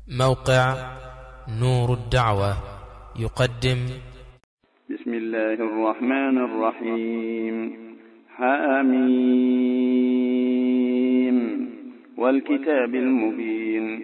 موقع نور الدعوة يقدم. بسم الله الرحمن الرحيم. حاميم والكتاب المبين.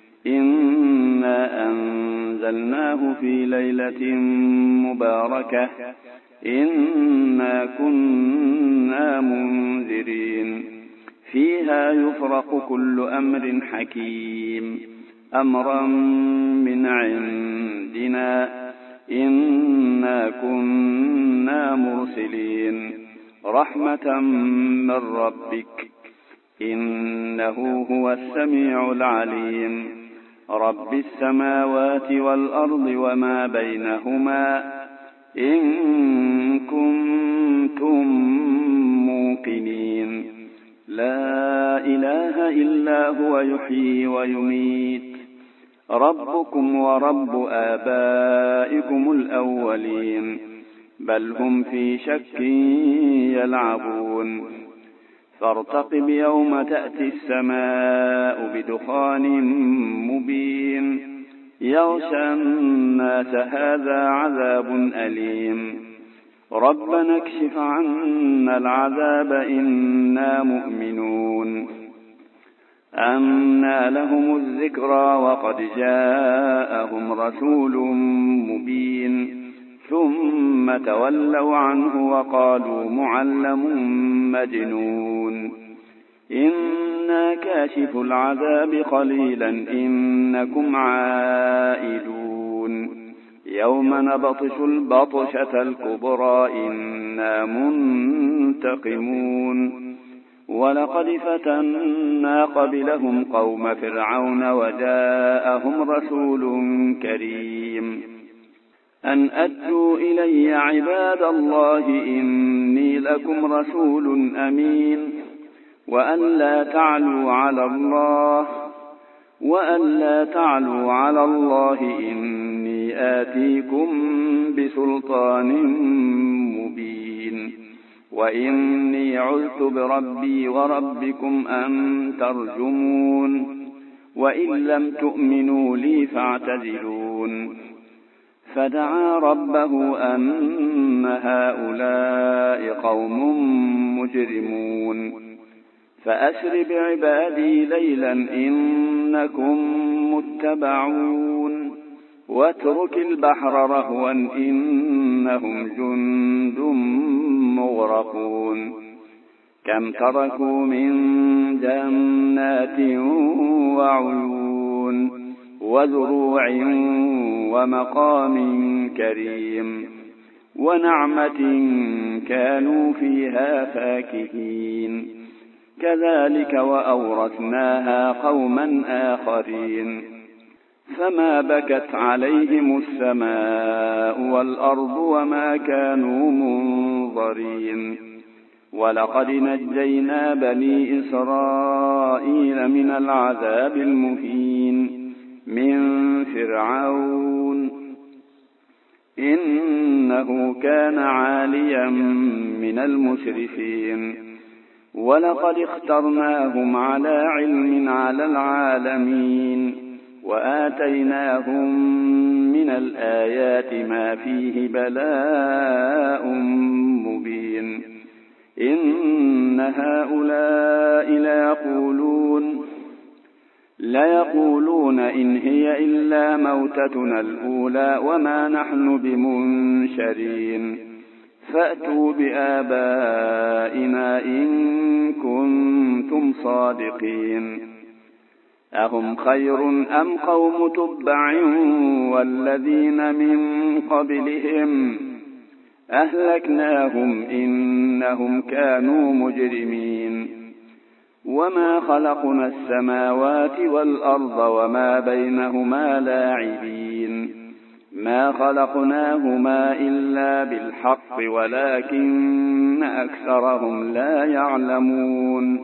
إنا أنزلناه في ليلة مباركة إنا كنا منذرين فيها يفرق كل أمر حكيم أمرا من عندنا إنا كنا مرسلين رحمة من ربك إنه هو السميع العليم رب السماوات والأرض وما بينهما إن كنتم موقنين لا إله إلا هو يحيي ويميت ربكم ورب آبائكم الأولين بل هم في شك يلعبون فارتقب يوم تأتي السماء بدخان مبين يغشى الناس هذا عذاب أليم ربنا اكشف عنا العذاب إنا مؤمنون أنى لهم الذكرى وقد جاءهم رسول مبين ثم تولوا عنه وقالوا معلم مجنون إنا كاشف العذاب قليلا إنكم عائدون يوم نبطش البطشة الكبرى إنا منتقمون ولقد فتنا قبلهم قوم فرعون وجاءهم رسول كريم أن أدوا إلي عباد الله إني لكم رسول أمين وأن لا تعلوا على الله إني آتيكم بسلطان مبين وإني عذت بربي وربكم أن ترجمون وإن لم تؤمنوا لي فاعتزلون فدعا ربه أن هؤلاء قوم مجرمون فأسر بعبادي ليلا إنكم متبعون واترك البحر رهوا إنهم جند مغرقون كم تركوا من جنات وعيون وزروع ومقام كريم ونعمة كانوا فيها فاكهين كذلك وأورثناها قوما آخرين فما بكت عليهم السماء والأرض وما كانوا منظرين ولقد نجينا بني إسرائيل من العذاب المهين من فرعون إنه كان عاليا من المسرفين ولقد اخترناهم على علم على العالمين وآتيناهم من الآيات ما فيه بلاء مبين إن هؤلاء ليقولون إن هي إلا موتتنا الأولى وما نحن بمنشرين فأتوا بآبائنا إن كنتم صادقين أهم خير أم قوم تبع والذين من قبلهم أهلكناهم إنهم كانوا مجرمين وما خلقنا السماوات والأرض وما بينهما لاعبين ما خلقناهما إلا بالحق ولكن أكثرهم لا يعلمون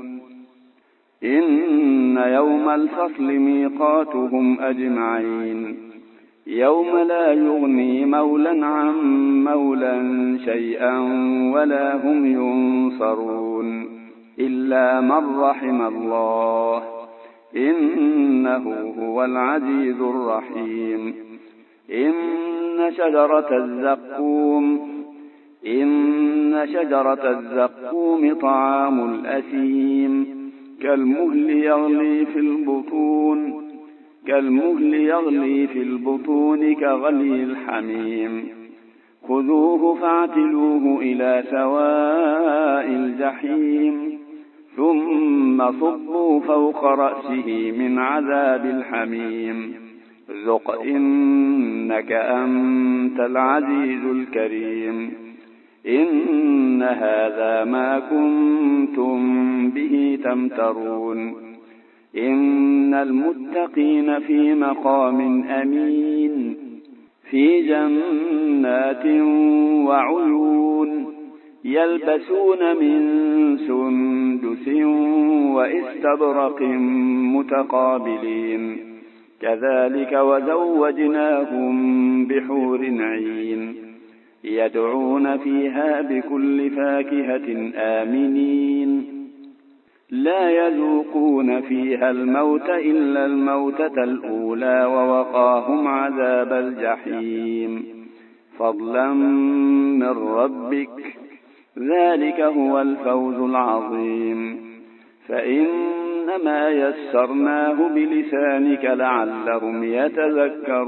إن يوم الفصل ميقاتهم أجمعين يوم لا يغني مولا عن مولا شيئا ولا هم ينصرون إلا من رحم الله إنه هو العزيز الرحيم. إن شجرة الزقوم طعام الأثيم كالمهل يغلي في البطون كغلي الحميم. خذوه فاعتلوه إلى سواء الجحيم ثم صبوا فوق رأسه من عذاب الحميم ذق إنك أنت العزيز الكريم. إن هذا ما كنتم به تمترون. إن المتقين في مقام أمين في جنات وعيون يلبسون من سندس وإستبرق متقابلين كذلك وزوجناهم بحور عين يدعون فيها بكل فاكهة آمنين لا يذوقون فيها الموت إلا الموتة الأولى ووقاهم عذاب الجحيم فضلا من ربك ذلك هو الفوز العظيم. فإنما يسرناه بلسانك لعلهم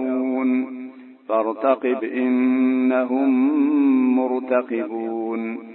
يتذكرون فارتقب إنهم مرتقبون.